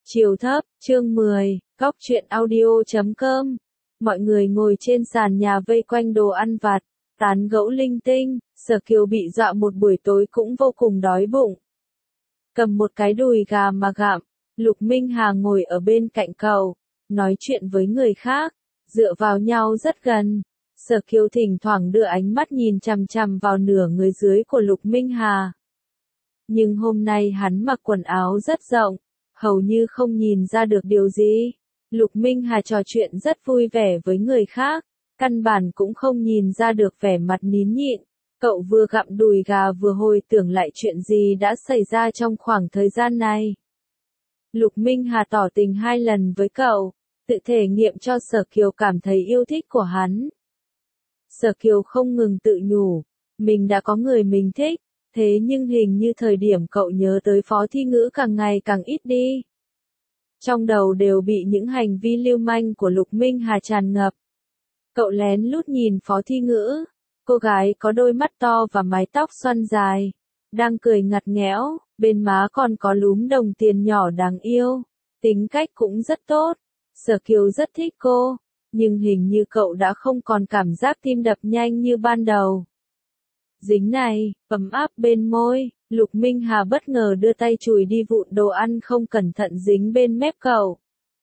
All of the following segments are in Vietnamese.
Chiều thấp, chương 10, góc truyện audio.com. Mọi người ngồi trên sàn nhà vây quanh đồ ăn vặt, tán gẫu linh tinh, Sở Kiều bị dọa một buổi tối cũng vô cùng đói bụng. Cầm một cái đùi gà mà gặm, Lục Minh Hà ngồi ở bên cạnh cậu, nói chuyện với người khác, dựa vào nhau rất gần. Sở Kiều thỉnh thoảng đưa ánh mắt nhìn chằm chằm vào nửa người dưới của Lục Minh Hà. Nhưng hôm nay hắn mặc quần áo rất rộng, hầu như không nhìn ra được điều gì. Lục Minh Hà trò chuyện rất vui vẻ với người khác, căn bản cũng không nhìn ra được vẻ mặt nín nhịn. Cậu vừa gặm đùi gà vừa hồi tưởng lại chuyện gì đã xảy ra trong khoảng thời gian này. Lục Minh Hà tỏ tình 2 lần với cậu, tự thể nghiệm cho Sở Kiều cảm thấy yêu thích của hắn. Sở Kiều không ngừng tự nhủ, mình đã có người mình thích. Thế nhưng hình như thời điểm cậu nhớ tới Phó Thi Ngữ càng ngày càng ít đi. Trong đầu đều bị những hành vi lưu manh của Lục Minh Hà tràn ngập. Cậu lén lút nhìn Phó Thi Ngữ, cô gái có đôi mắt to và mái tóc xoăn dài, đang cười ngặt nghẽo, bên má còn có lúm đồng tiền nhỏ đáng yêu, tính cách cũng rất tốt. Sở Kiều rất thích cô, nhưng hình như cậu đã không còn cảm giác tim đập nhanh như ban đầu. Dính này, ấm áp bên môi, Lục Minh Hà bất ngờ đưa tay chùi đi vụn đồ ăn không cẩn thận dính bên mép cậu.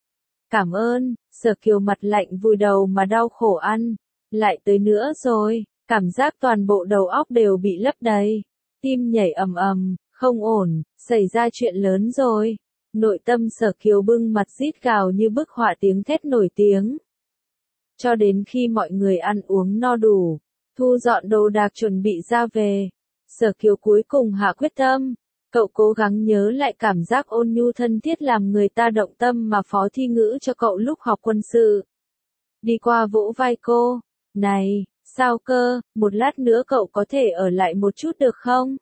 Cảm ơn, Sở Kiều mặt lạnh vùi đầu mà đau khổ ăn. Lại tới nữa rồi, cảm giác toàn bộ đầu óc đều bị lấp đầy. Tim nhảy ầm ầm, không ổn, xảy ra chuyện lớn rồi. Nội tâm Sở Kiều bưng mặt rít gào như bức họa tiếng thét nổi tiếng. Cho đến khi mọi người ăn uống no đủ, thu dọn đồ đạc chuẩn bị ra về, Sở Kiều cuối cùng hạ quyết tâm. Cậu cố gắng nhớ lại cảm giác ôn nhu thân thiết làm người ta động tâm mà Phó Thi Ngữ cho cậu lúc học quân sự. Đi qua vỗ vai cô, này, sao cơ, một lát nữa cậu có thể ở lại một chút được không?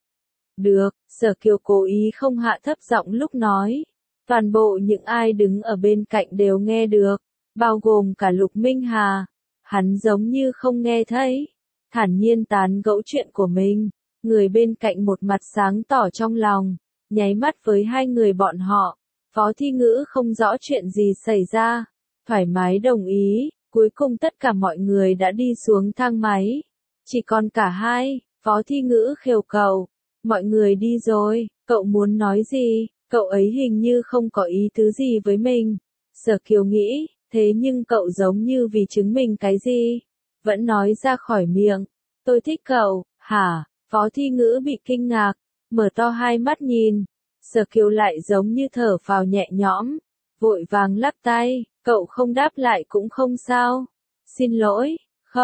Được, Sở Kiều cố ý không hạ thấp giọng lúc nói. Toàn bộ những ai đứng ở bên cạnh đều nghe được, bao gồm cả Lục Minh Hà. Hắn giống như không nghe thấy, thản nhiên tán gẫu chuyện của mình. Người bên cạnh một mặt sáng tỏ trong lòng, nháy mắt với hai người bọn họ. Phó Thi Ngữ không rõ chuyện gì xảy ra, thoải mái đồng ý. Cuối cùng tất cả mọi người đã đi xuống thang máy, chỉ còn cả hai. Phó Thi Ngữ khều cậu, mọi người đi rồi, cậu muốn nói gì? Cậu ấy hình như không có ý tứ gì với mình. Sở Kiều nghĩ, thế nhưng cậu giống như vì chứng minh cái gì, vẫn nói ra khỏi miệng. Tôi thích cậu, hả? Phó Thi Ngữ bị kinh ngạc, mở to hai mắt nhìn. Sở Kiều lại giống như thở phào nhẹ nhõm, vội vàng lắc tay, cậu không đáp lại cũng không sao. Xin lỗi,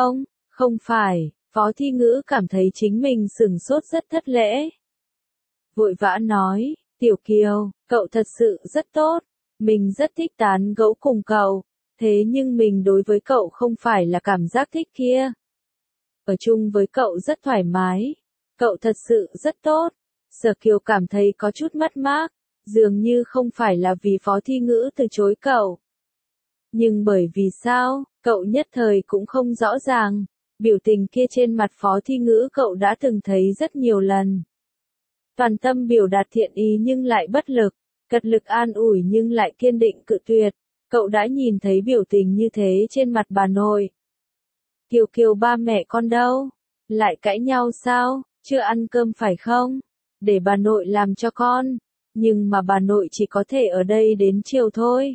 không phải. Phó Thi Ngữ cảm thấy chính mình sửng sốt rất thất lễ. Vội vã nói, Tiểu Kiều, cậu thật sự rất tốt, mình rất thích tán gẫu cùng cậu. Thế nhưng mình đối với cậu không phải là cảm giác thích kia. Ở chung với cậu rất thoải mái. Cậu thật sự rất tốt. Sở Kiều cảm thấy có chút mất mát, dường như không phải là vì Phó Thi Ngữ từ chối cậu. Nhưng bởi vì sao, cậu nhất thời cũng không rõ ràng. Biểu tình kia trên mặt Phó Thi Ngữ cậu đã từng thấy rất nhiều lần. Toàn tâm biểu đạt thiện ý nhưng lại bất lực, cật lực an ủi nhưng lại kiên định cự tuyệt. Cậu đã nhìn thấy biểu tình như thế trên mặt bà nội. Kiều Kiều ba mẹ con đâu? Lại cãi nhau sao? Chưa ăn cơm phải không? Để bà nội làm cho con. Nhưng mà bà nội chỉ có thể ở đây đến chiều thôi.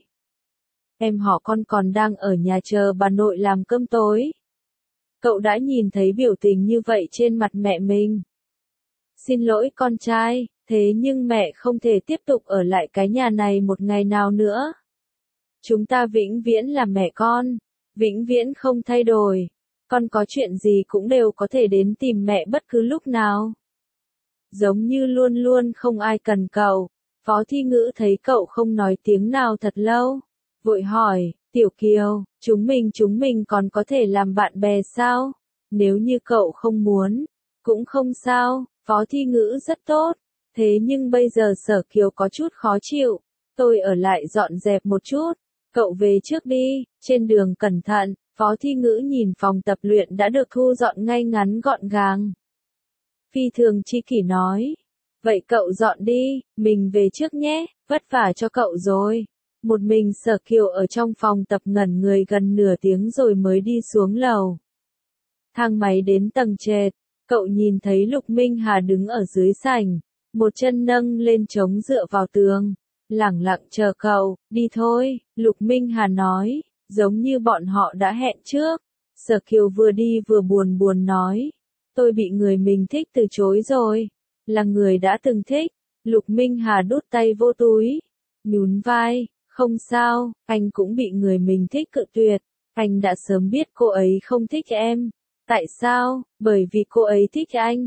Em họ con còn đang ở nhà chờ bà nội làm cơm tối. Cậu đã nhìn thấy biểu tình như vậy trên mặt mẹ mình. Xin lỗi con trai, thế nhưng mẹ không thể tiếp tục ở lại cái nhà này một ngày nào nữa. Chúng ta vĩnh viễn là mẹ con, vĩnh viễn không thay đổi. Con có chuyện gì cũng đều có thể đến tìm mẹ bất cứ lúc nào. Giống như luôn luôn không ai cần cậu. Phó Thi Ngữ thấy cậu không nói tiếng nào thật lâu, vội hỏi, Tiểu Kiều, chúng mình còn có thể làm bạn bè sao? Nếu như cậu không muốn, cũng không sao. Phó Thi Ngữ rất tốt, thế nhưng bây giờ Sở Kiều có chút khó chịu. Tôi ở lại dọn dẹp một chút, cậu về trước đi, trên đường cẩn thận. Phó Thi Ngữ nhìn phòng tập luyện đã được thu dọn ngay ngắn gọn gàng. Phi thường chi kỷ nói, Vậy cậu dọn đi, mình về trước nhé, vất vả cho cậu rồi. Một mình Sở Kiều ở trong phòng tập ngẩn người gần nửa tiếng rồi mới đi xuống lầu. Thang máy đến tầng trệt, cậu nhìn thấy Lục Minh Hà đứng ở dưới sảnh, một chân nâng lên chống dựa vào tường, lẳng lặng chờ cậu, đi thôi, Lục Minh Hà nói, giống như bọn họ đã hẹn trước. Sở Kiều vừa đi vừa buồn buồn nói, tôi bị người mình thích từ chối rồi, là người đã từng thích. Lục Minh Hà đút tay vô túi, nhún vai, không sao, anh cũng bị người mình thích cự tuyệt, anh đã sớm biết cô ấy không thích em. Tại sao? Bởi vì cô ấy thích anh.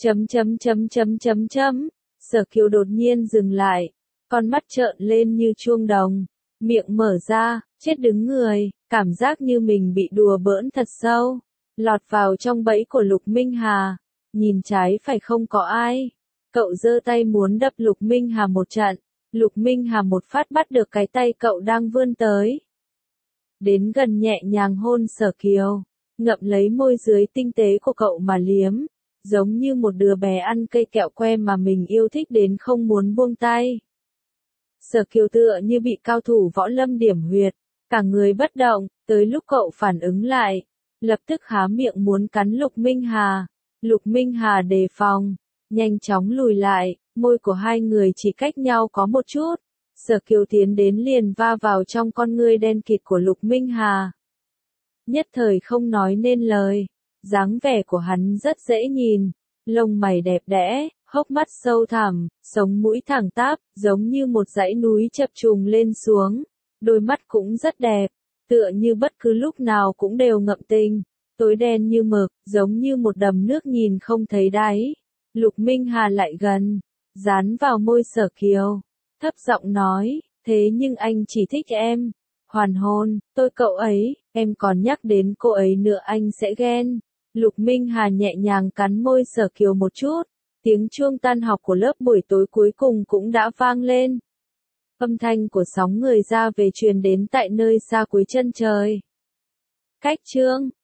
Sở Kiều đột nhiên dừng lại, con mắt trợn lên như chuông đồng, miệng mở ra, chết đứng người, cảm giác như mình bị đùa bỡn thật sâu, lọt vào trong bẫy của Lục Minh Hà, nhìn trái phải không có ai. Cậu giơ tay muốn đập Lục Minh Hà một trận, Lục Minh Hà một phát bắt được cái tay cậu đang vươn tới. Đến gần nhẹ nhàng hôn Sở Kiều, ngậm lấy môi dưới tinh tế của cậu mà liếm, giống như một đứa bé ăn cây kẹo que mà mình yêu thích đến không muốn buông tay. Sở Kiều tựa như bị cao thủ võ lâm điểm huyệt, cả người bất động, tới lúc cậu phản ứng lại, lập tức há miệng muốn cắn Lục Minh Hà. Lục Minh Hà đề phòng, nhanh chóng lùi lại, môi của hai người chỉ cách nhau có một chút. Sở Kiều tiến đến liền va vào trong con ngươi đen kịt của Lục Minh Hà. Nhất thời không nói nên lời, dáng vẻ của hắn rất dễ nhìn, lông mày đẹp đẽ, hốc mắt sâu thẳm, sống mũi thẳng tắp, giống như một dãy núi chập trùng lên xuống, đôi mắt cũng rất đẹp, tựa như bất cứ lúc nào cũng đều ngậm tình, tối đen như mực, giống như một đầm nước nhìn không thấy đáy. Lục Minh Hà lại gần, dán vào môi Sở Kiều, thấp giọng nói, thế nhưng anh chỉ thích em. Hoàn hôn, tôi cậu ấy, em còn nhắc đến cô ấy nữa anh sẽ ghen. Lục Minh Hà nhẹ nhàng cắn môi Sở Kiều một chút, tiếng chuông tan học của lớp buổi tối cuối cùng cũng đã vang lên. Âm thanh của sóng người ra về truyền đến tại nơi xa cuối chân trời. Cách chương